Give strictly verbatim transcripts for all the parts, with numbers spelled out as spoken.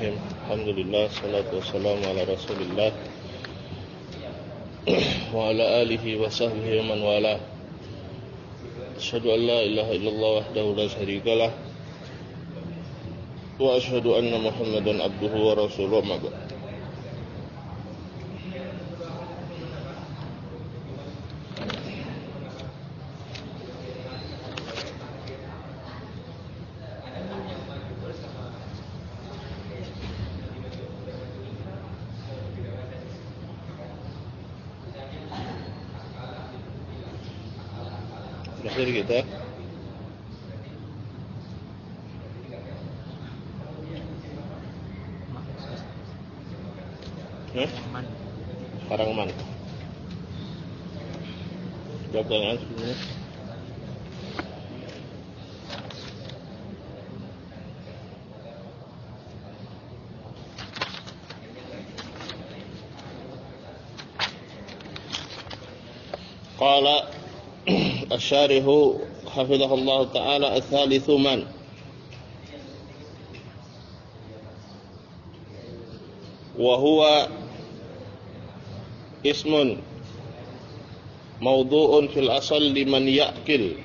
Bismillahirrahmanirrahim. Alhamdulillah, salatu wassalamu ala Rasulillah wa ala alihi wa sahbihi wa man wala. Asyhadu an la ilaha illallah wahdahu la syarikalah wa asyhadu anna Muhammadan abduhu wa rasuluhu. Ma ba'd. Terakhir kita eh? Karangman. Jawab pertanyaan sebelumnya. Qala Asy-Syarihu hafizahullah ta'ala ats-tsalitsu man wa huwa ismun mawdu'un fil asal liman ya'kil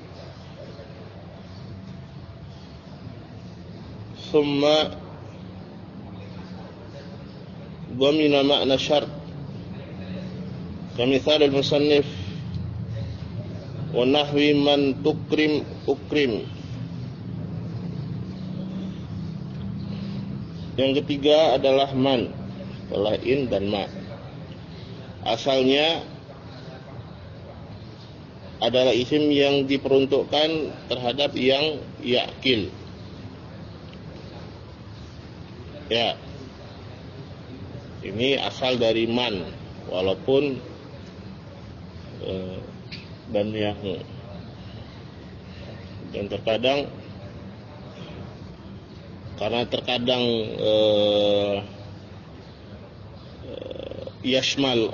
thumma dhamina ma'na syart kamithal al-musannif wa nahwi man tukrim ukrim. Yang ketiga adalah man, setelah in dan ma. Asalnya adalah isim yang diperuntukkan terhadap yang yakil. Ya, ini asal dari man, walaupun eh, dan yang dan terkadang karena terkadang eh, eh, yashmal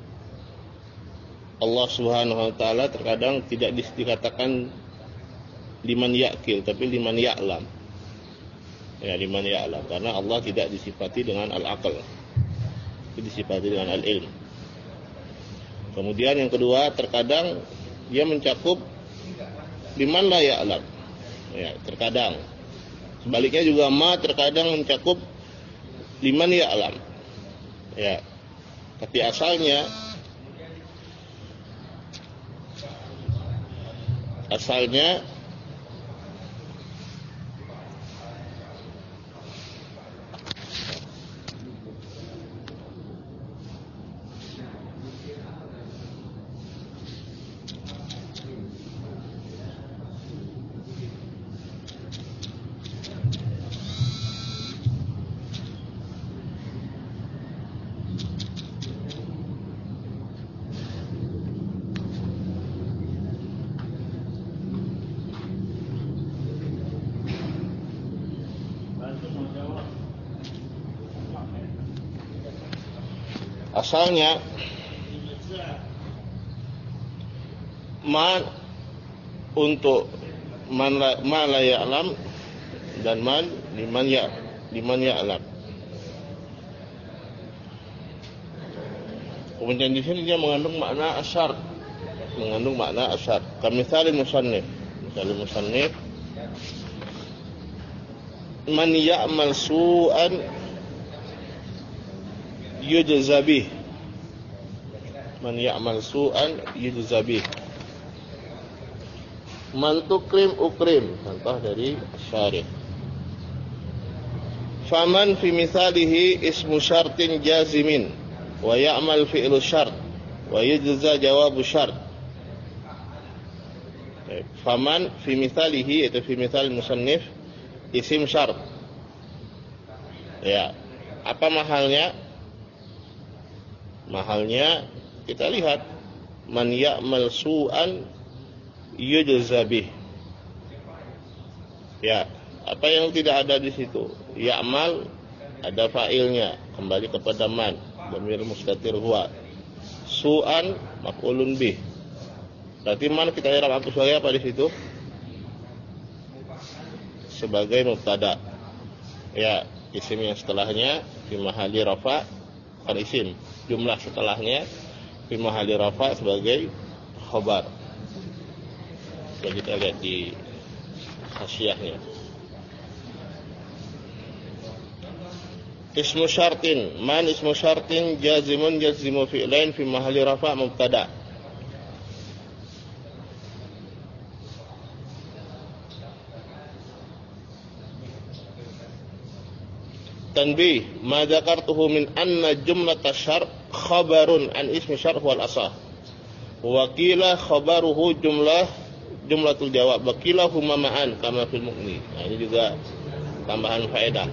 Allah Subhanahu wa taala, terkadang tidak dikatakan liman yakil tapi liman ya'lam. Ya, liman ya'lam, karena Allah tidak disifati dengan al-aql, disifati dengan al-ilm. Kemudian yang kedua, terkadang dia mencakup liman la ya'lam. Ya, terkadang. Sebaliknya juga ma terkadang mencakup liman ya'lam. Ya. Tapi asalnya asalnya Asalnya man untuk man la, ma la ya'lam dan man liman ya liman ya'lam. Kemudian di sini dia mengandung makna asyar, mengandung makna asyar. Kamitsal musannif, misal musannif man ya'mal su'an yujza bih, man ya'mal su'an yujza bih, man tukrim ukrim, contoh dari syarih. Faman fi mithalihi ismu syartin jazimin wa ya'mal fi'lu syart wa yujza jawabu syart. Faman fi mithalihi, itu fi mithal musannif isim syart. Ya, apa mahalnya? Mahalnya kita lihat man ya'mal su'an yujza bih. Ya, apa yang tidak ada di situ? Ya'mal ada fa'ilnya, kembali kepada man, dhamir mustatir huwa. Su'an maf'ulun bih. Berarti man kita i'rab apa sebagai apa di situ? Sebagai mubtada. Ya, isim yang setelahnya fi mahalli rafa, bukan isim, jumlah setelahnya fi mahalli rafa sebagai khabar. Coba kita lihat di hasyiahnya. Ismu syartin, man ismu syartin jazimun jazimu fi'lain fi mahalli rafa mubtada. Tanbih, ma dzakartuhu min anna jumlat asyar khabarun an ismi syar wal asah. Wa qila khabaruhu jumlah jumlatul jawab, wa qila huma ma'an kama fil mughni. Nah, ini juga tambahan faedah.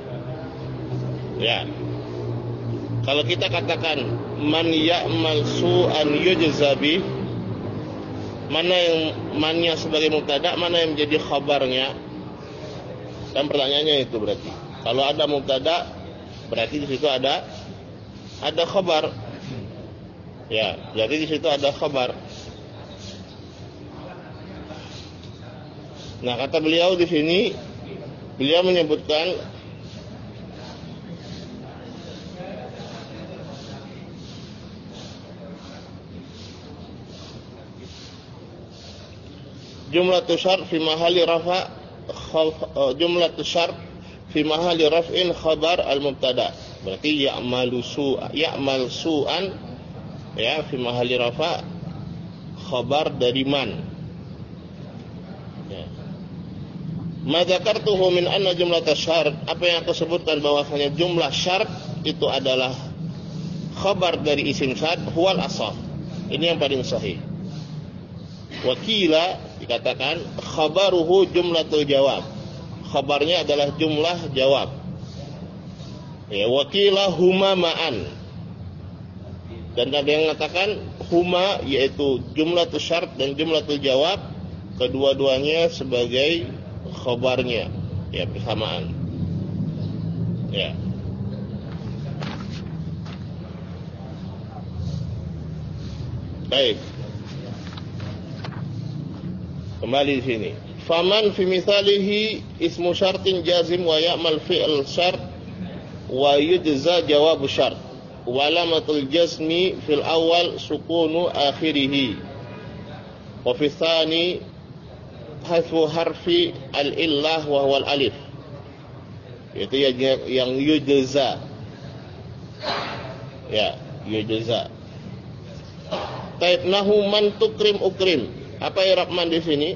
Ya. Kalau kita katakan man ya'mal su'an yujzabi, mana yang mannya sebagai mubtada, mana yang menjadi khabarnya? Dan pertanyaannya itu berarti kalau ada mubtada, berarti di situ ada ada khabar. Ya, jadi di situ ada khabar. Nah, kata beliau di sini, beliau menyebutkan jumlatus syart fi mahalli rafa, jumlatus syart fi mahalli raf'in khabar al-mubtada. Berarti ya'malu su'a, ya'mal su'an, ya, fi mahalli rafa khabar dari man. Ya. Ma dzakartuhu min anna jumlatas syart, apa yang aku sebutkan bahwasanya jumlah syarat itu adalah khabar dari isim syart, huwal asah. Ini yang paling sahih. Wakila dikatakan khabaruhu jumlatul jawab, khabarnya adalah jumlah jawab. Ya, wakila huma ma'an, dan ada yang mengatakan huma, yaitu jumlatul syart dan jumlatul jawab, kedua-duanya sebagai khabarnya, ya, bersamaan. Ya. Baik. Kembali di sini. Faman fi misalihi ismu syartin jazim wa ya'mal fi'l syart wa yujza jawab syart. Wa alamatul jazmi fil awal sukunu akhirih. Wa fi tsani hasfu harfi al-illah wa huwa al-alif. Itu yang yang yujza. Ya, yujza. Taib nahu man tukrim ukrim. Apa i'rab man di sini?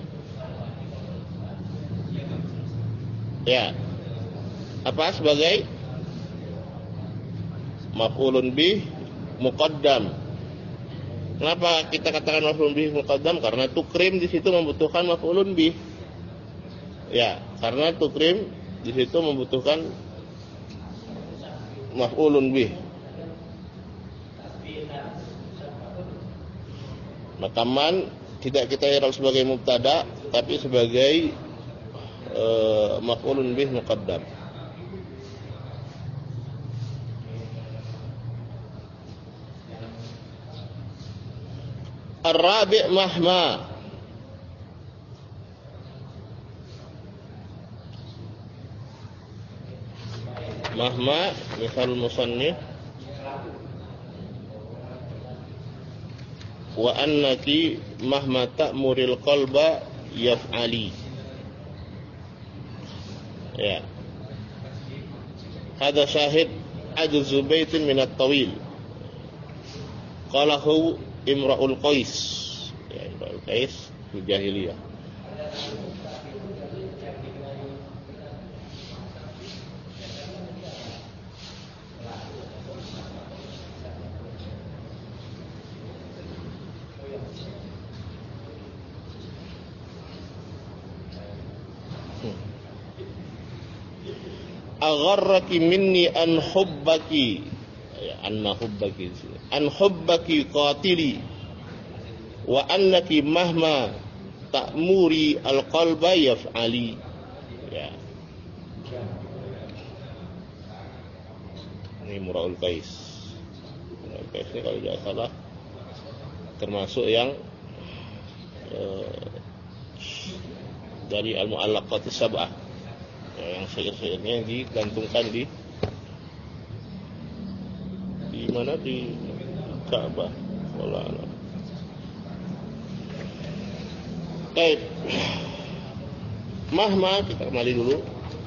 Ya. Apa sebagai maf'ulun bih muqaddam. Kenapa kita katakan maf'ulun bih muqaddam? Karena tukrim di situ membutuhkan maf'ulun bih. Ya, karena tukrim di situ membutuhkan maf'ulun bih. Maka man tidak kita i'rab sebagai mubtada, tapi sebagai uh, maf'ulun bih muqaddam. Ar-rabi' mahma. Mahma misal musannif wa annaki mahma ta'muril qalba yaf'ali. Ya. Hada syahid ajzu baitin min at-tawil. Qalahu Imra'ul Qais. Ya, Imra'ul Qais di jahiliyah. Agharraki minni an hubbaki, ya, anna hubbaki an hubbaki qatili wa annaki mahma ta'muri al-qalba yaf'ali. Ya. Ini Imra'ul Qais. Imra'ul Qais ini kalau tidak salah termasuk yang eh, dari al-mu'allaqatus sab'ah, yang yang syair-syairnya digantungkan di di mana di Ka'bah. Wallah. Baik. Mahma kita kembali dulu.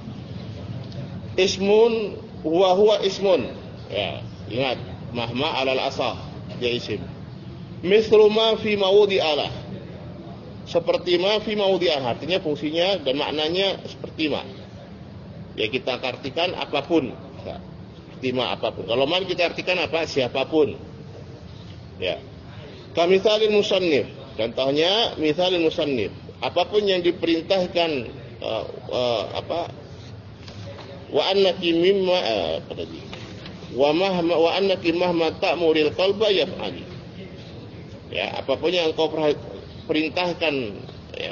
Ismun huwa huwa ismun. Ya, ingat mahma alal asah dia isim. Mislu ma fi mawdi alah. Seperti ma fi mawdi alah, artinya fungsinya dan maknanya seperti ma. Ya kita artikan apapun. Ya, seperti ma apapun. Kalau ma kita artikan apa? Siapapun. Ya. Kamithalil musannif. Contohnya mithalil musannif. Apapun yang diperintahkan uh, uh, apa wa annaki mimma uh, apa tadi wa mahma wa annaki mahma ta'muril qalba yaf'ali, ya apapun yang engkau perintahkan ya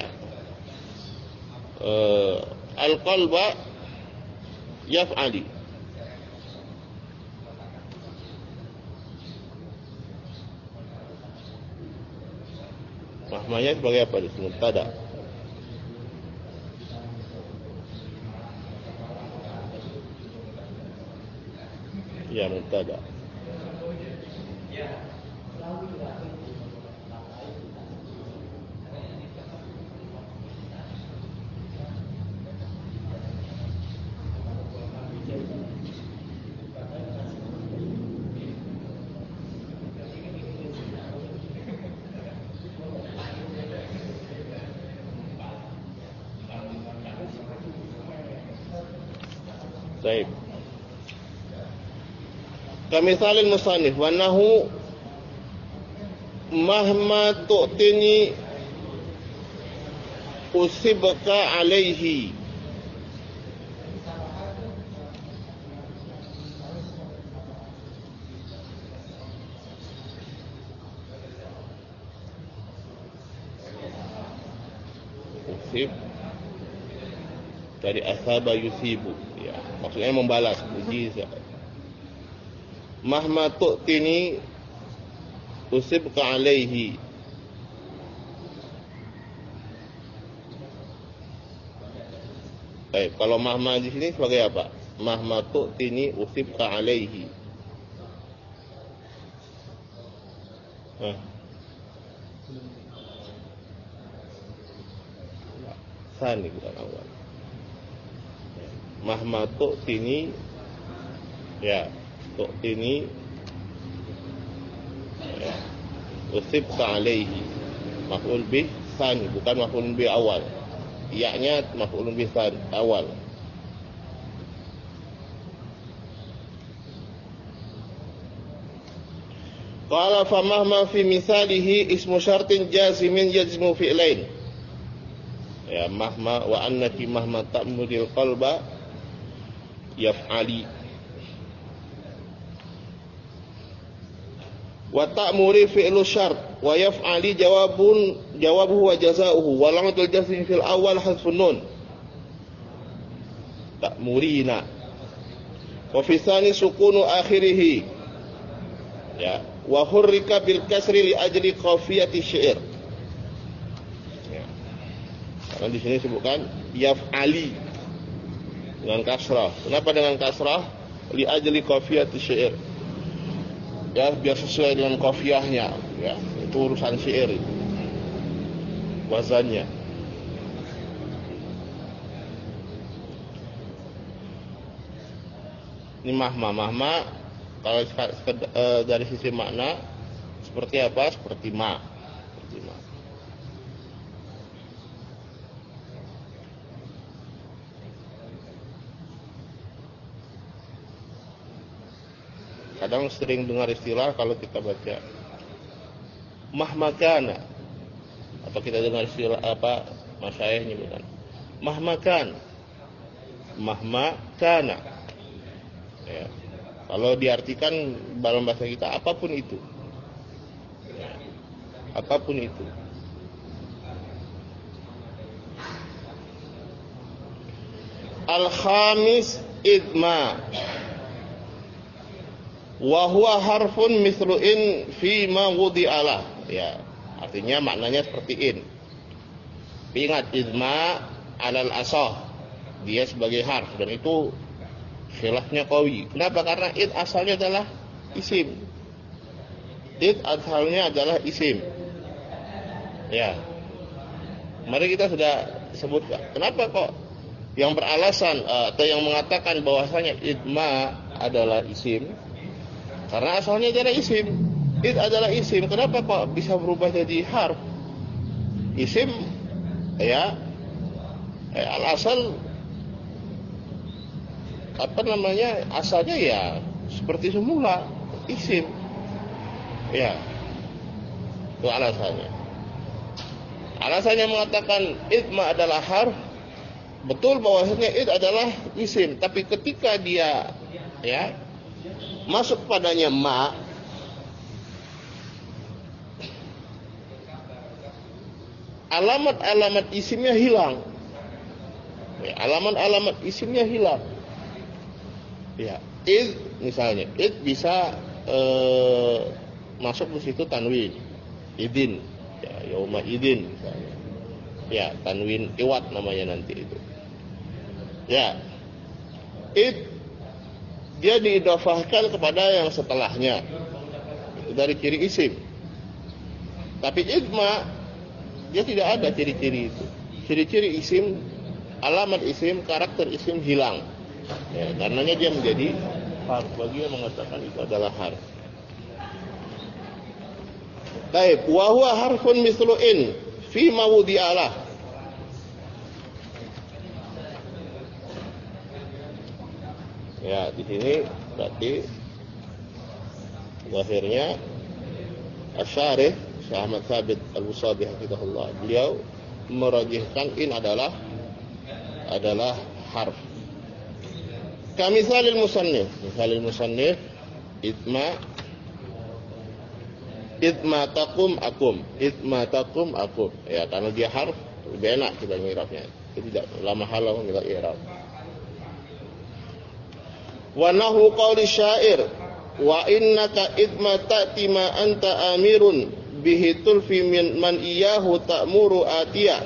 uh, al qalba yaf'ali. Mahmanya sebagai apa? Disebut mubtada. Ya, mubtada. Baik. Kamithalil musannif wa nahu mahma tu'tini usibka alaihi. Usib dari asaba yusibu, ya maksudnya membalas, uji. Mahma tu'tini usibka alaihi. Baik, kalau mahma di sini sebagai apa? Mahma tu'tini usibka alaihi. Nah. Sani bukan awal. Mahma tu'tini, ya tu'tini ya, usibka alaihi. Maf'ul bih sani, bukan maf'ul bih awal. Iya-nya maf'ul bih sani awal. Qala fa mahma fi misalihi ismu syartin jazimin yajzimu fi'lain. Ya mahma wa annaki mahma ta'muril qalba yaf'ali. Wa ta'muri fi'lu syart wa yaf'ali jawabun jawabuhu wa jazaohu wa lamatul jazmi fil awal hasfun nun. Ta'murina. Wa fi tsani sukunu akhirih. Ya, wa hurrika bil kasri li ajli qafiyati syair. Ya. Karena di sini disebutkan yaf'ali dengan kasrah. Kenapa dengan kasrah? Li ajli qafiyati syair. Ya, biar sesuai dengan qafiyahnya, ya. Itu urusan syair itu. Wazannya. Ini mahma, mahma kalau dari sisi makna seperti apa? Seperti ma. Seperti ma. Kadang sering dengar istilah kalau kita baca mahmakana, atau kita dengar istilah apa masyayikh nyebutan mahmakan, mahmakana. Ya. Kalau diartikan dalam bahasa kita apapun itu, ya. Apapun itu. Al-khamis idma. Wa huwa harfun mithlu in fi ma wudi'alah. Ya, artinya maknanya seperti in. Ingat idma alal asah. dia sebagai harf, dan itu khilafnya qawi. Kenapa? Karena id asalnya adalah isim. Id asalnya adalah isim. Ya. Mari kita sudah sebutkan. Kenapa kok yang beralasan atau yang mengatakan bahwasanya id ma adalah isim? Karena asalnya adalah isim. Id adalah isim. Kenapa kok bisa berubah jadi harf? Isim, ya, eh, al-asal apa namanya, asalnya ya seperti semula isim, ya, itu alasannya. Alasannya mengatakan id ma adalah harf, betul bahwasanya id adalah isim, tapi ketika dia, ya, masuk padanya ma, alamat-alamat isimnya hilang. Ya, alamat-alamat isimnya hilang. Ya, id misalnya, id bisa eh, masuk di situ tanwin, idin, ya, yauma idin misalnya. Ya, tanwin iwat namanya nanti itu. Ya, id dia diidhafahkan kepada yang setelahnya. Itu dari ciri isim. Tapi idma dia tidak ada ciri-ciri itu. Ciri-ciri isim, alamat isim, karakter isim hilang. Ya, karenanya dia menjadi harf. Bagi yang mengatakan itu adalah harf. Baik, wa huwa harfun mislu in fi mawdi'alah. Ya, di sini berarti zahirnya asy-syarih Syekh Ahmad Thabit Al-Busabi hafizahullah, beliau merajihkan in adalah adalah harf. Kamisalil musannif, misalil musannif idma idma taqum akum, idma taqum akum. Ya, karena dia harf lebih enak kita ngirafnya. Itu tidak lama halau kita i'rab. Wa nahu qauli syair wa innaka idma ta'ti ma anta amirun bihi tulfi min man iyahu ta'muru atiya.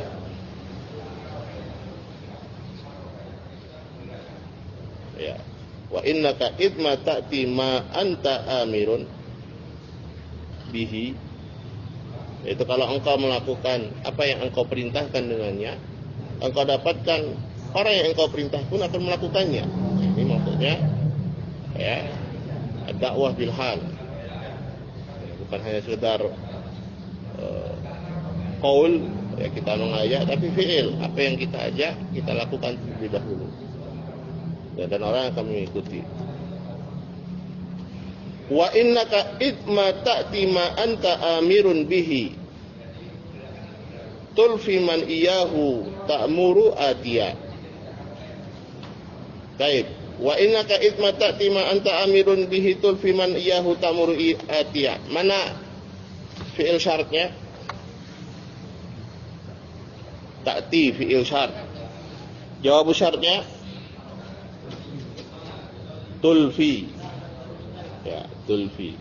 Ya, wa innaka idma ta'ti ma anta amirun bihi, itu kalau engkau melakukan apa yang engkau perintahkan dengannya, engkau dapatkan orang yang engkau perintah pun akan melakukannya. Ini maksudnya, ya, dakwah bil hal, bukan hanya sekedar uh, qaul, ya, kita mengajak, tapi fi'il, apa yang kita ajak kita lakukan terlebih dahulu, dan, dan orang akan mengikuti. Wa innaka idma ta'ti ma anta amirun bihi tulfi man iyahu ta'muru atiya. Baik, wa innaka idma ta'ti ma anta amirun bihi tulfi man iyahu ta'muru atiya. Mana fi'il syaratnya? Ta'ti fi'il syarat. Jawab syaratnya tulfi. Ya, tulfi.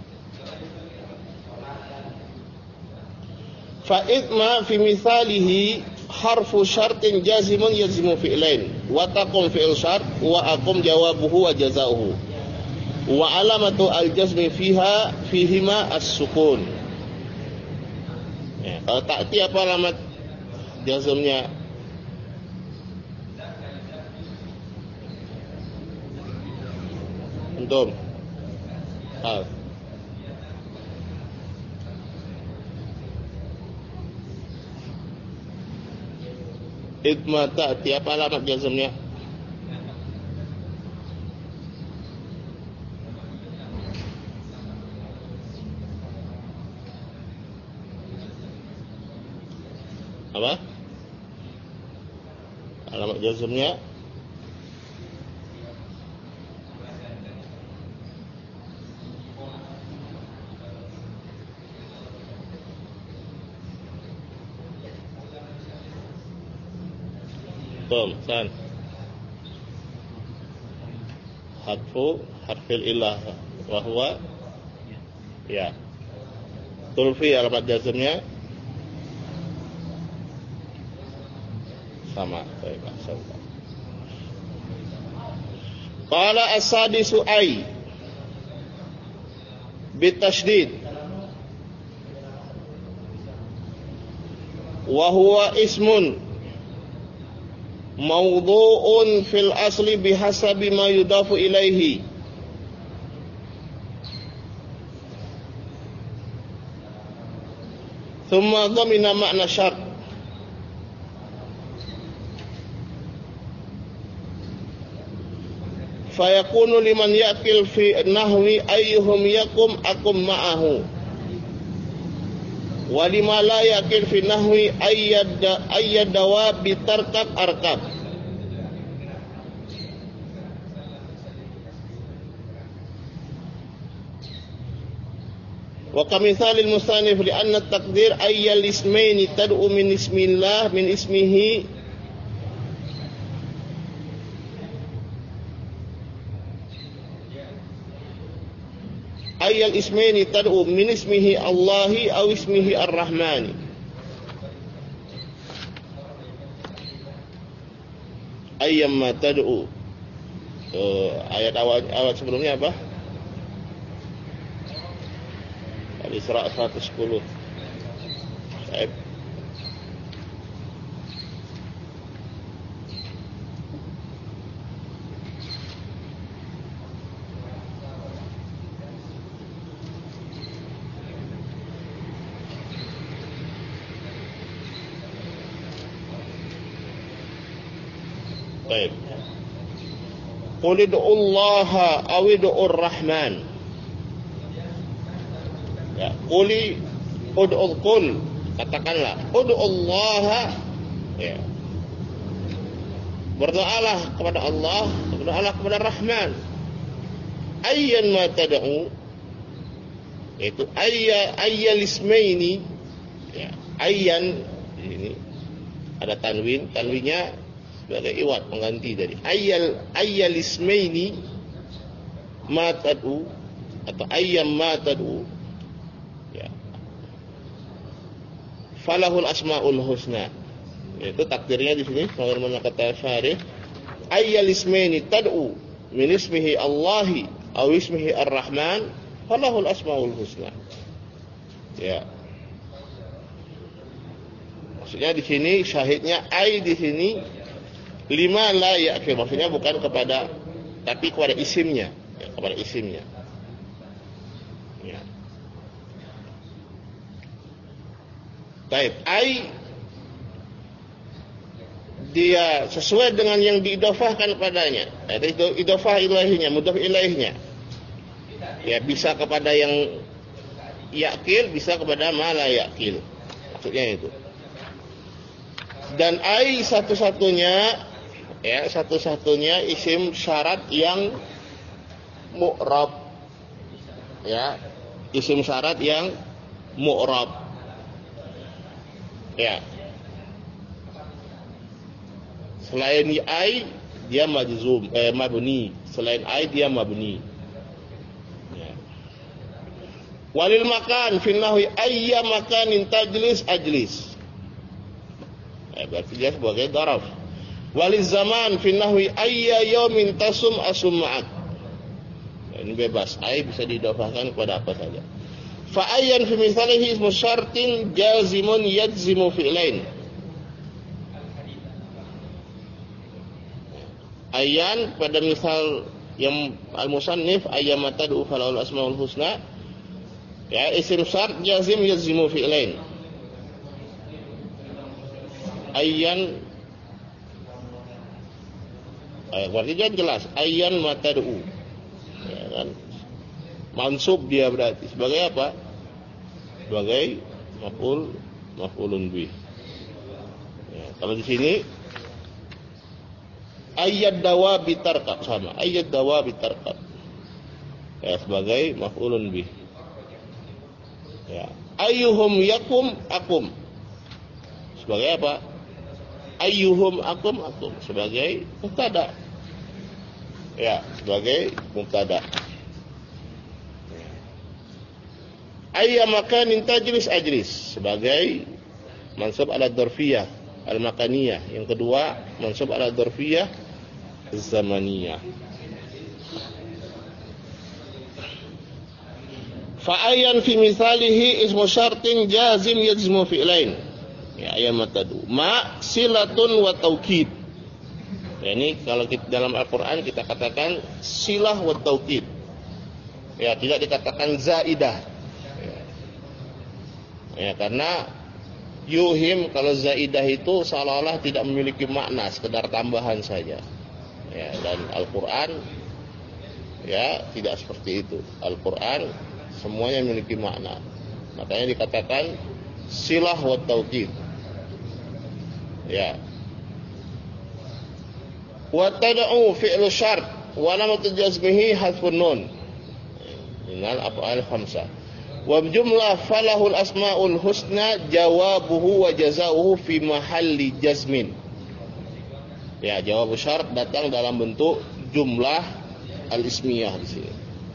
Fa idma fi misalihi harfu syartin jazimun yazimu fi'lain wa taqum fi'il syart wa aqum jawabuhu wa jazaohu wa alamatu al-jazmi fiha fihima as-sukun. Ya, kalau ta'ti apa alamat jazmnya? Antum? Ah. Idma ta'ti apa alamat jazmnya? Apa? Alamat jazmnya Tom, san harfu harfil ilah wa huwa, ya, tulfi alamat jazmnya sama. Baik, Qala as-sadisu ay bitasydid wa huwa ismun mawdu'un fil asli bihasabi ma yudafu ilaihi. Thumma dhamina makna syart. Fayakunu liman yaqil fi nahwi ayyuhum yakum akum ma'ahu. Wa lima la yaqil fi nahwi ayyad ayyadawa bitarkab arkab. Wa kamithalil musanif li anna at-taqdir ayyal ismaini tad'u min ismillah min ismihi ayyal ismaini tad'u min ismihi Allahi aw ismihi Ar-Rahmani. Ayyamma tad'u. Uh, ayat awal, awal sebelumnya apa? Al-Isra seratus sepuluh. Saib. Baik. Qul ud'ullaha aw ud'ur rahman. Ya, quli ud'ul qul, katakanlah ud'ullaha, ya. Berdoalah kepada Allah, berdoalah kepada Rahman. Ayyan ma tad'u, itu ayya ayyal ismaini, ya. Ayyan ini ada tanwin, tanwinnya sebagai iwat pengganti dari ayyal ayyal ismaini ma tad'u atau ayyam ma tad'u, ya. Falahul asmaul husna. Itu takdirnya di sini sebagaimana kata syarih, ayyal ismaini tad'u min ismihi Allahi aw ismihi Ar-Rahman falahul asmaul husna. Ya. Maksudnya di sini syahidnya ay di sini lima la ya'fir, maksudnya bukan kepada tapi kepada isimnya, ya, kepada isimnya. Ya. Baik, ai dia sesuai dengan yang diidhafahkan padanya. Itu idhafah ilaihnya, mudhaf ilaihnya. Ya, bisa kepada yang yakil, bisa kepada ma la yakil. Maksudnya itu. Dan ai satu-satunya, ya, satu-satunya isim syarat yang mu'rab. Ya, isim syarat yang mu'rab. Ya. Selain ai dia majzum, eh, mabni. Selain ai dia mabni. Ya. Walil makan fi nahwi ayya makanin tajlis ajlis. Eh, berarti dia sebagai daraf. Walil zaman fi nahwi ayya yaumin tasum asum ma'ak. Ya, ini bebas. Ai bisa didhafahkan kepada apa saja. Fa ayyan fi mithalihi ismu syartin jazimun yajzimu fi'lain. Ayyan pada misal yang al-musannif ayyam tad'u falahul asmaul husna, ya, isim syart jazim yazimu fi'lain. Ayyan, ayat artinya jelas ayyan matad'u, ya kan, mansub dia berarti sebagai apa? Sebagai maf'ul maf'ulun bih. Ya, kalau di sini ayat dawa bitarkab sama, ayat dawa bitarkab, ya, sebagai maf'ulun bih. Ya, ayyuhum yakum akum sebagai apa? Ayyuhum akum akum sebagai mubtada. Ya, sebagai mubtada. Ayya makanin tajlis ajlis sebagai mansub ala dzarfiyah al-makaniyah. Yang kedua mansub ala dzarfiyah zamaniyah. Fa ayyan fi misalihi ismu syartin jazim yajzimu fi'lain. Ya, ayat matadu. Ma silatun wa taukid. Ya, ini kalau kita, dalam Al-Qur'an kita katakan silah wa taukid. Ya, tidak dikatakan zaidah. Ya, ya karena yuhim kalau zaidah itu seolah-olah tidak memiliki makna, sekedar tambahan saja. Ya, dan Al-Qur'an ya tidak seperti itu. Al-Qur'an semuanya memiliki makna. Makanya dikatakan silah wa taukid. Ya. Wa tad'u fi'lu syart wa lam tajazmihi hadfun nun. Minal af'al khamsah. Wa jumlah falahul asmaul husna jawabuhu wa jazaohu fi mahalli jazmin. Ya, jawab syart datang dalam bentuk jumlah al-ismiyah di sini.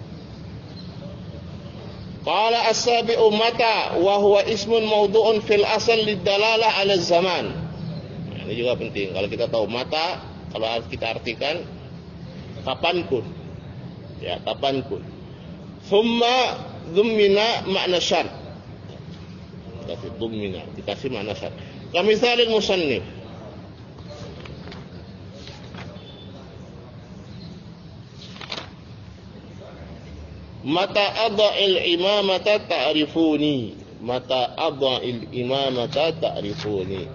Qala as-sabi'u mata wa huwa ismun mawdu'un fil asal lidalalah 'ala zaman. Nah, ini juga penting. Kalau kita tahu mata, kalau kita artikan kapanpun. Ya, kapanpun. Thumma dhummina makna syart. Dikasih dhummina, dikasih makna syart. Kamisalil musannif. Mata adha'il imamata ta'rifuni. Mata adha'il imamata ta'rifuni.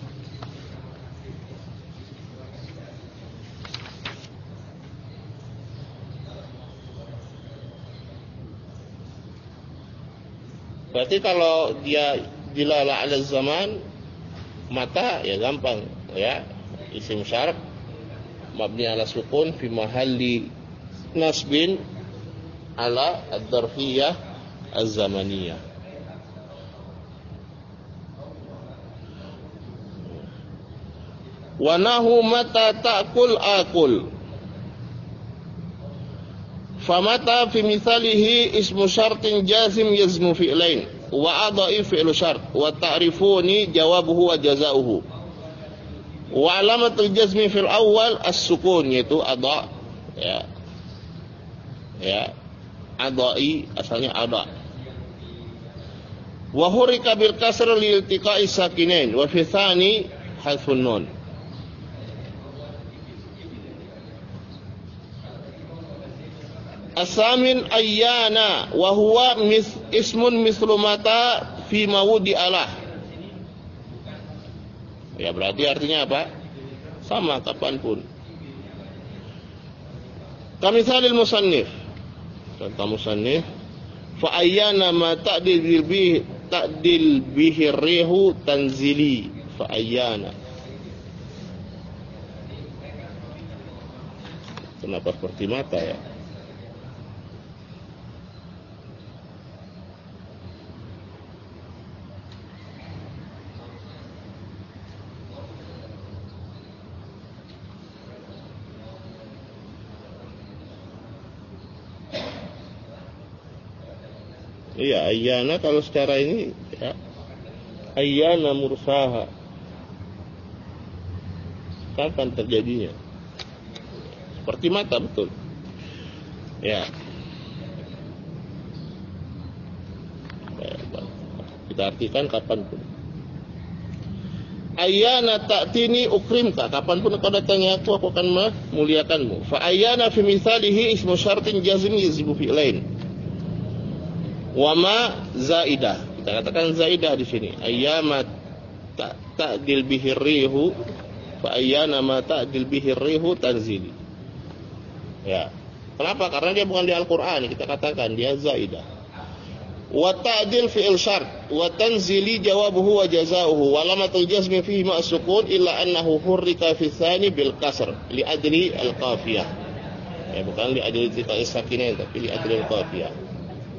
Berarti kalau dia dilala ala zaman, mata ya gampang ya, isim syarf mabni ala sukun fi mahalli nasbin ala ad-darfiyah az-zamaniyah. Wa nahu mata ta'kul akul. Famata fi mithalihi ismu syartin jazim yazmu fi'lain wa adai fi'lu syart wa ta'rifuni jawabuhu wa jazaohu. Wa alamatul jazmi fil awal as-sukun, yaitu ada ya. Ya. Adai asalnya ada. Wa hurika bil kasr li iltiqa'i sakinain wa fi tsani hadfun nun. Asamin ayyana wa huwa mis, ismun mislu mata fi mawudi alah. Ya, berarti artinya apa? Sama kapanpun. Kamisalil musannif. Contoh musannif, fa ayyana ma ta'dil bihi ta'dil bihi rihu tanzili. Fa ayyana. Kenapa seperti mata ya? Iya, ayyana kalau secara ini ya, ayyana mursaha, kapan terjadinya? Seperti mata, betul. Ya. Kita artikan kapanpun. Ayyana ta'tini ukrimka, kapanpun kau datangnya aku, aku akan memuliakanmu. Fa ayyana fi mithalihi ismu syartin jazim yazibu fi'lain. Wama zaidah, kita katakan zaidah di sini. Ayyama ta'dil bihi rihu fa ayyana ma ta'dil bihi rihu tanzili. Ya. Kenapa? Karena dia bukan di Al-Qur'an, kita katakan dia zaidah. Wa ta'dil fi'il syart wa tanzili jawabuhu wa jazaohu wa lamatul jazmi fihi ma sukun illa annahu hurrika fi tsani bil kasr li adli al-qafiyah. Ya, bukan li adli tiqa'i sakinain, tapi li adli al-qafiyah.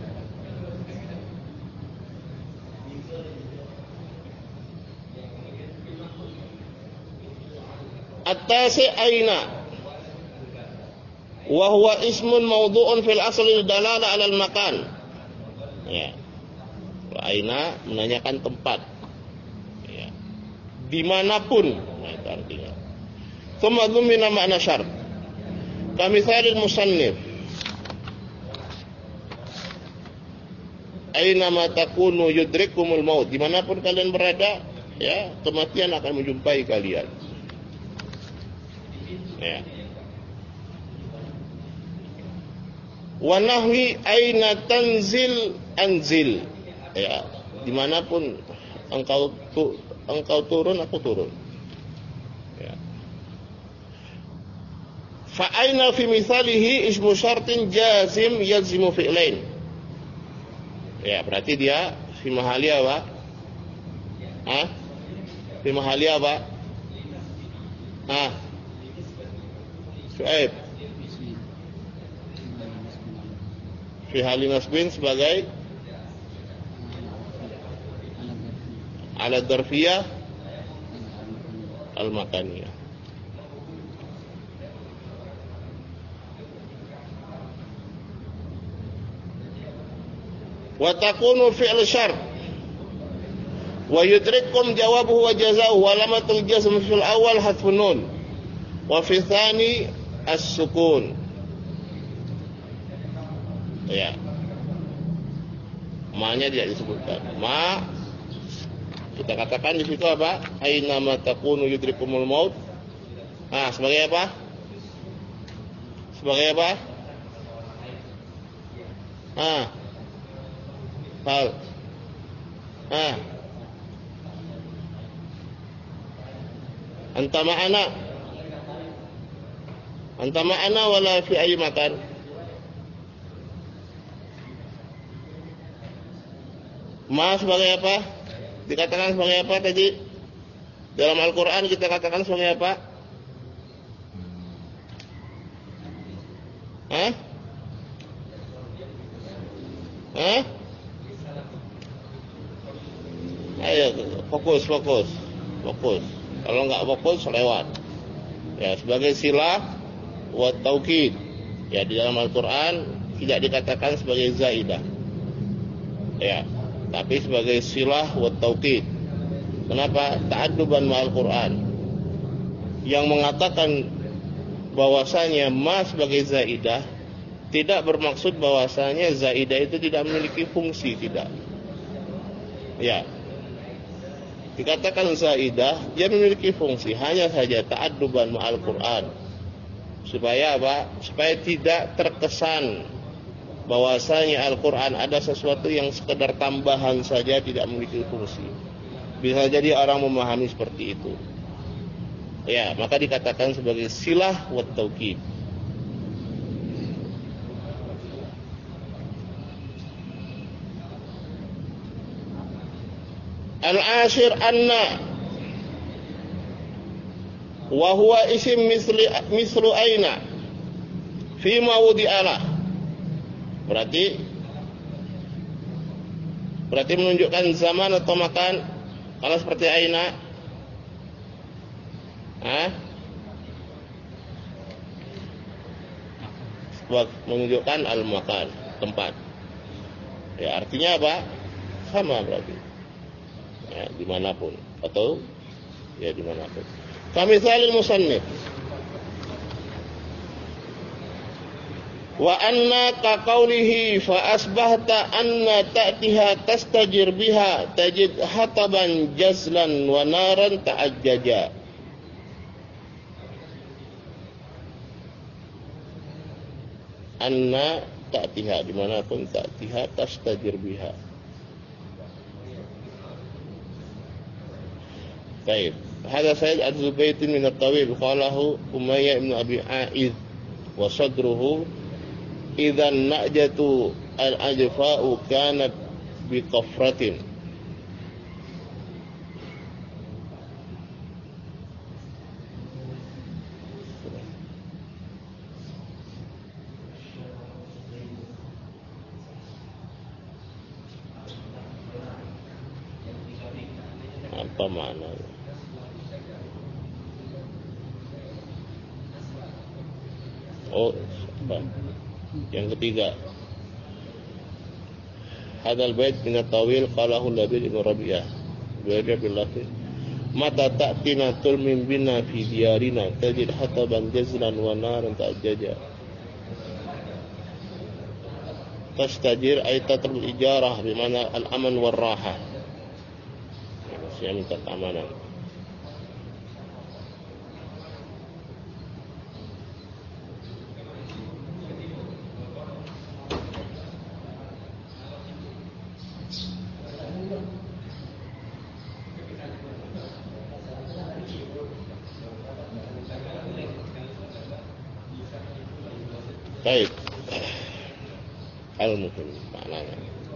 At-tasi aina wa huwa ismun mawdu'un fil asli dalala 'ala al-makan. Ya. Aina menanyakan tempat. Ya. Dimanapun, nah itu artinya. Tsumma dhumina makna syart. Kamisalil musannif. aina ma takunu yudrikumul maut. Dimanapun kalian berada, ya, kematian akan menjumpai kalian. Ya. Wa nahwi aina tanzil anzil. Ya, dimanapun engkau tu, engkau turun, aku turun. Ya. Fa aina fi mithalihi ismu syartin jazim yalzimu fi'lain. Ya, berarti dia fi mahali apa? Hah? Fi mahali apa? Hah? Syuaib. Fi hali nasbin sebagai ala darfiyah al-makaniyah. Wa takunu fi'l syart wa yudrikum jawabuhu wa jazaa'uhu wa lamatul jazm fil awal hadfun nun wa fi tsani as-sukun. Ya. Ma-nya tidak disebutkan. Ma kita katakan di situ apa? Aina ma takunu yudrikumul maut. Ah, sebagai apa? Sebagai apa? Ah. Hal. Ah. Anta ma'ana. Anta ma'ana wala fi ayyi makan. Ma sebagai apa? Dikatakan sebagai apa tadi? Dalam Al-Quran kita katakan sebagai apa? Hah? Hah? Ayo, fokus, fokus, fokus. Kalau nggak fokus, lewat. Ya, sebagai silah wa taukid. Ya, di dalam Al-Quran tidak dikatakan sebagai zaidah. Ya, tapi sebagai silah wa taukid. Kenapa? Ta'adduban ma'al Quran. Yang mengatakan bahwasanya ma sebagai zaidah tidak bermaksud bahwasanya zaidah itu tidak memiliki fungsi, tidak. Ya. Dikatakan zaidah, dia memiliki fungsi, hanya saja ta'adduban ma'al Quran. Supaya apa? Supaya tidak terkesan bahwasanya Al-Quran ada sesuatu yang sekedar tambahan saja, tidak memiliki fungsi. Bisa jadi orang memahami seperti itu. Ya, maka dikatakan sebagai silah wa taukid. Al-ashir anna wa huwa isim misli mislu aina fi ma wudi'ala. Berarti berarti menunjukkan zaman atau makan. Kalau seperti aina, ah, menunjukkan al-makan, tempat. Ya, artinya apa? Sama berarti. Ya, dimanapun atau ya dimanapun. Kamisalil musannif. Wa anna ka qawlihi fa asbahta anna ta'tiha tastajir biha tajid hataban jazlan wa naran ta'ajjaja. Anna ta'tiha, dimanapun ta'tiha tastajir biha. Baik, hadza Said Az-Zubayt min at-Tawil qalahu Umayyah ibn Abi A'idh wa sadruhu idzan najatu al-ajfa'u kanat biqafratin. Apa maknanya? Oh, apa? Yang ketiga, hadal bait min at-tawil qalahu Labid ibn Rabi'ah Ba'da billahi mata ta'tina tulmin bina fi diyarina tajid hataban jazlan wa naran ta'jaja. tastajir ay tatlub ijarah bermakna al-aman wal raha. Saya minta keamanan. Baik. Al-muhim maknanya.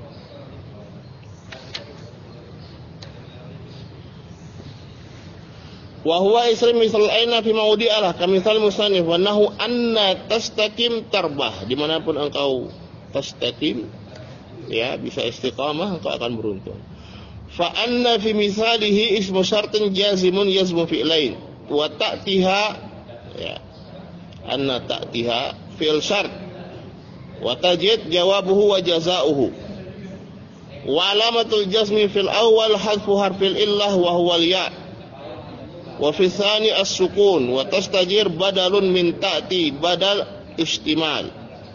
Wa huwa isri misal aina fi mawdi'alah kamithal musannif wa nahu anna tastaqim tarbah, dimanapun engkau tastaqim ya bisa istiqamah engkau akan beruntung. Fa anna fi misalihi ismu syartin jazimun yazmu fi'lain wa ta'tiha ya anna ta'tiha fi'l syart wa tajid jawabuhu wa jazaohu wa alamatul jazmi fil awwal hadfu harfil illah wa huwa al-ya wa fi tsani as-sukun wa tastajir badalun min ta'ti badal istimal.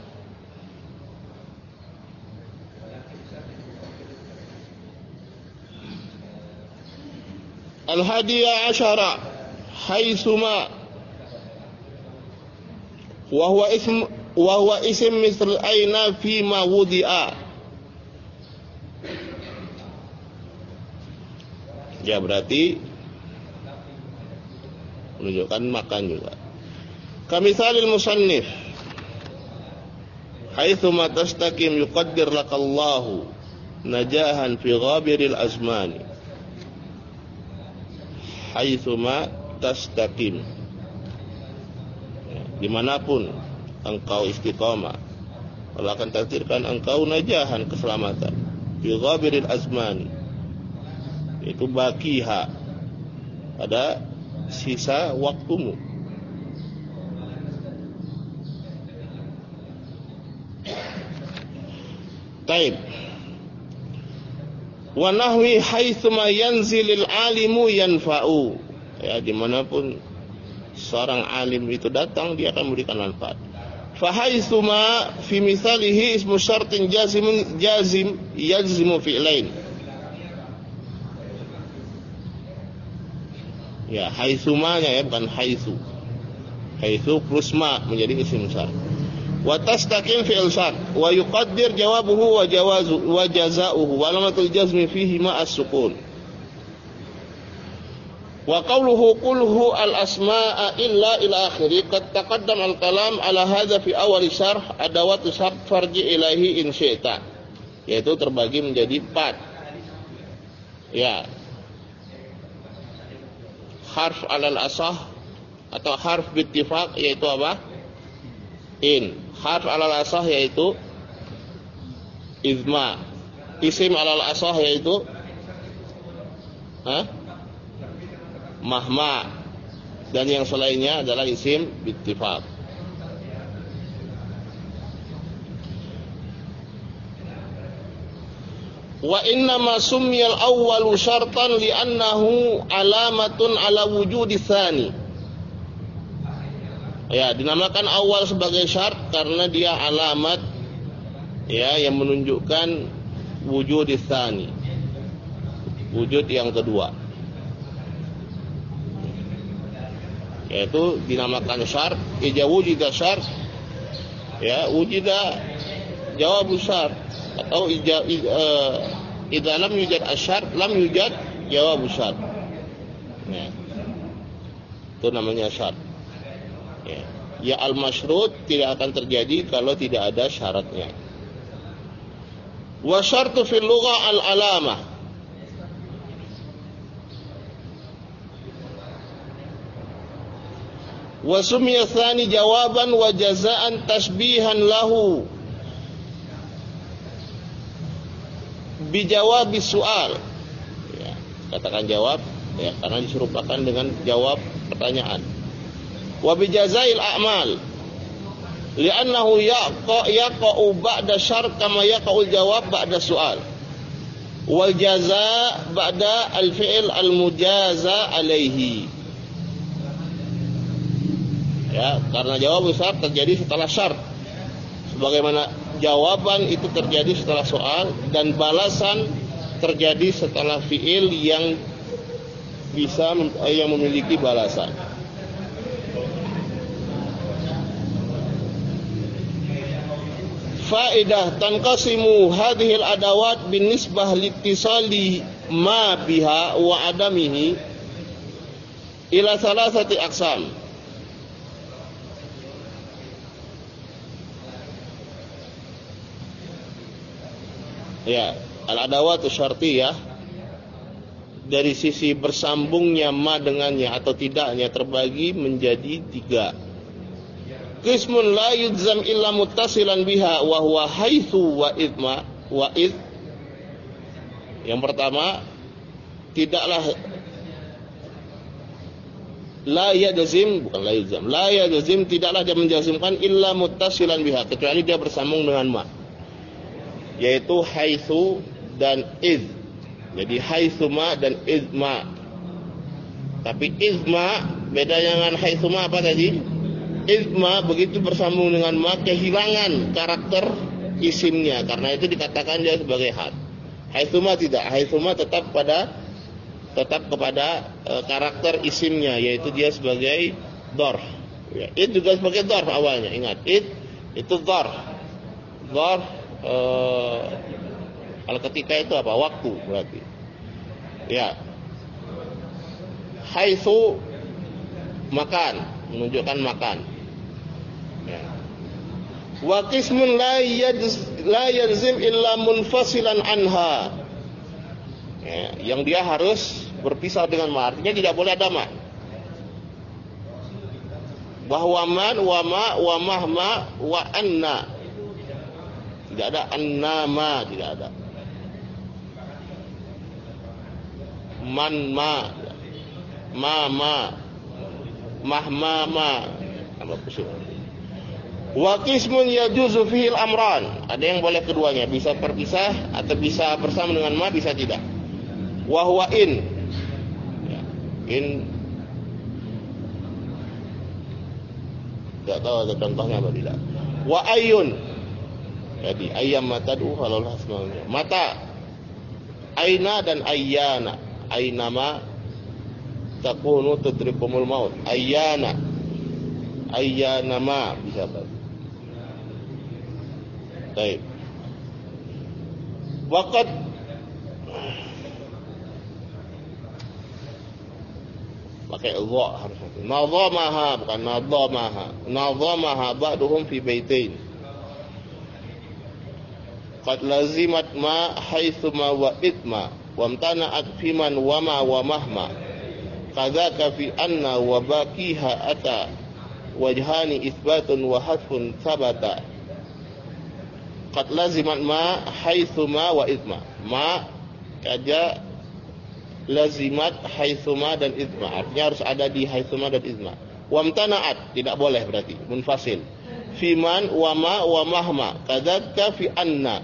Al-hadiya asyara haitsuma wa huwa ism wa huwa ism misl aina fi ma wudi'a. Ya berarti menunjukkan makan juga. Kamisalil musannif haitsuma tastaqim yuqaddir lakallahu najahan fi ghabiril azmani. Haitsuma tastaqim ya, dimanapun engkau istiqamah Allah akan takdirkan engkau najahan, keselamatan fi ghabiril azmani, itu baqiha pada sisa waktumu. Taib. Wa nahwi haitsuma yanzilil alimu yanfa'u. Ya, dimanapun seorang alim itu datang dia akan memberikan manfaat. Fa haitsuma fi misalihi ismu syartin jazimun jazim yalzimu fi'lain. Ya, haitsumanya ya, bukan haitsu. Haitsu plus ma menjadi isim syart. Wa tastaqim fi'il syart wa yuqaddir jawabuhu wa jawazu wa jazaohu wa alamatul jazmi fihi ma as-sukun. Wa qawluhu qulhu al-asma'a illa ila akhiri qad taqaddama al-kalam ala hadza fi awal syarh adawatu syart farji ilahi in syi'ta, yaitu terbagi menjadi empat. Ya. Harf alal asah atau harf bittifaq yaitu apa? In. Harf alal asah yaitu izma. Isim alal asah yaitu ha? Mahma. Dan yang selainnya adalah isim bittifaq. Wa inna ma summiyal awwalu syartan li'annahu alamatun ala wujudi tsani. Ya, dinamakan awal sebagai syarat karena dia alamat ya yang menunjukkan wujud tsani, wujud yang kedua. Yaitu dinamakan syarat, ija wujida syarat ya, wujida jawab syarat. Atau ija uh, idza lam yujad asyart lam yujad jawab syart. Ya. Itu namanya syart. Ya, ya al-masyrut tidak akan terjadi kalau tidak ada syaratnya. Wa syartu fil lughah al-alamah. Wa summiya tsani jawaban wa jazaan tashbihan lahu bijawab soal ya, katakan jawab ya, karena diserupakan dengan jawab pertanyaan. Wa bijazail a'mal li'annahu yaqa yaqa'u ba'da syart kama yaqa'ul jawab ba'da soal. Wal jaza ba'da al-fi'l al-mujaza alaihi. Ya, karena jawab syarat terjadi setelah syarat. Sebagaimana jawaban itu terjadi setelah soal, dan balasan terjadi setelah fiil yang bisa yang memiliki balasan. Faedah, tanqasimu hadhil adawat binisbah litisali ma biha wa adamihi ila salasati aqsam. Ya, al-adawatu syartiyah dari sisi bersambungnya ma dengannya atau tidaknya terbagi menjadi tiga. Qismun la yujzam illa muttasilan biha wa huwa haitsu wa idma wa id. Yang pertama, tidaklah la yajzim, bukan la yujzam. La yajzim, tidaklah dia menjazimkan illa muttasilan biha, kecuali dia bersambung dengan ma. Yaitu haitsu dan id. Jadi haitsu ma dan idma. Tapi idma beda dengan haitsu ma apa tadi? Idma begitu bersambung dengan ma kehilangan karakter isimnya, karena itu dikatakan dia sebagai had. Haitsu ma tidak, haitsu ma tetap pada tetap kepada e, karakter isimnya, yaitu dia sebagai dzarf. Ya, id juga sebagai dzarf awalnya. Ingat, id itu dzarf. Dzarf e, kalau ketika itu apa? Waktu berarti. Ya. Haitsu makan, menunjukkan makan. Ya. Wa qismun la yajz la yalzim illa munfasilan anha. Ya, yang dia harus berpisah dengan ma, artinya tidak boleh ada ma. Bahwa man wa ma wa mahma wa anna. Tidak ada anna ma, tidak ada. Man ma, ma ma, mahma ma, tambah pusing. Wa qismun yajuzu fihi al-amran. Ada yang boleh keduanya, bisa terpisah atau bisa bersama dengan ma, bisa tidak. Wa huwa in. Ya, in. Tidak tahu ada contohnya apa tidak. Wa ayyun. Jadi ayyam matadu halal hasmanya. Mata. Aina dan ayyana. Ainama takunu tudrikumul maut. Ayyana. Ayyanama bisa berarti. Baik. Waqad pakai dha harus. Nadhamaha bukan nadhamaha. Nadhamaha ba'duhum fi baitain. Qad lazimat ma haitsu ma wa itma wa amtana'at fi man wa ma wa mahma. Kadzaka fi anna wa baqiha ata wajhani isbatun wa hasfun sabata. Qad lazimat ma haitsu ma wa idma. Ma kaja lazimat haitsu ma dan idma. Artinya harus ada di haitsu ma dan idma. Wa amtana'at tidak boleh berarti munfasil. Fi man wa ma wa mahma. Kadzaka fi anna.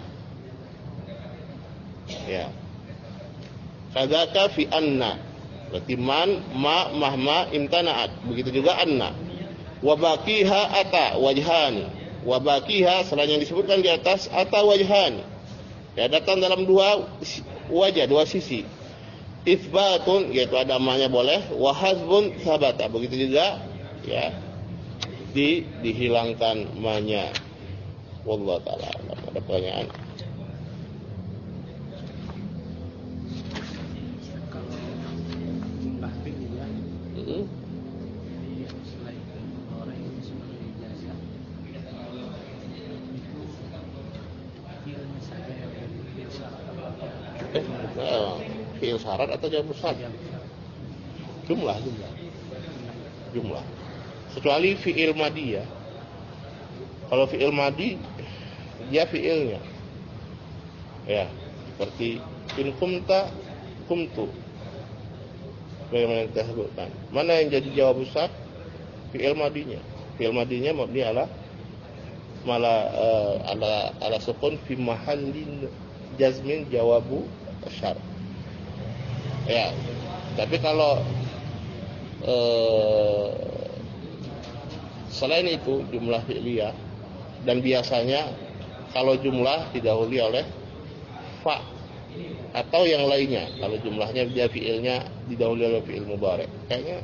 Ya. Kadzaka fi anna. Berarti man, ma, mahma, imtana'at. Begitu juga anna. Wa baqiha ata wajhani. Wa baqiha selain yang disebutkan di atas ata wajhani. Ya, datang dalam dua wajah, dua sisi. Itsbatun yaitu ada ma-nya boleh, wa hasbun sabata. Begitu juga ya di dihilangkan ma-nya. Wallahu taala. Ada pertanyaan? Fi'il syarat atau jawab syarat? Jumlah, jumlah. Jumlah. Kecuali fi'il madi ya. Kalau fi'il madi dia fi'ilnya. Ya, seperti in kumta kumtu. Bagaimana kita sebutkan? Mana yang jadi jawab syarat? Fi'il madinya. Fi'il madinya mabni ala malah uh, ala ala sukun fi mahallin jazmin jawabu syarat. Ya, tapi kalau eh, selain itu jumlah fi'liyah dan biasanya kalau jumlah didahului oleh fa atau yang lainnya. Kalau jumlahnya dia fiilnya didahului oleh fiil mudhari. Kayaknya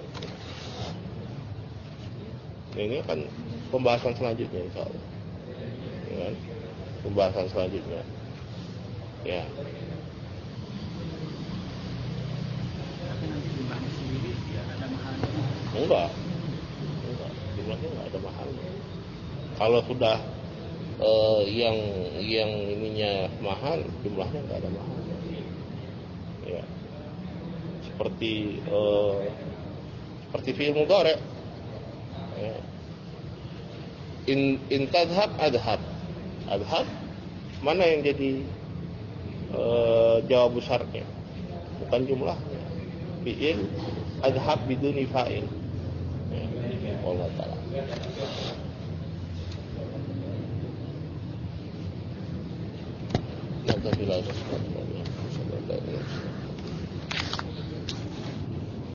ini kan pembahasan selanjutnya insyaallah. Ya, pembahasan selanjutnya. Ya. Enggak. Enggak. Jumlahnya enggak ada mahalnya. Kalau sudah uh, yang yang ininya mahal, jumlahnya enggak ada mahal. Ya. Seperti uh, seperti fi'il mudhari. Ya. In in tadhhab adhab. Adhab mana yang jadi uh, jawab besarnya? Bukan jumlahnya. Fi'il adhab biduni fa'il. Ya. Allah Ta'ala. Nanti bila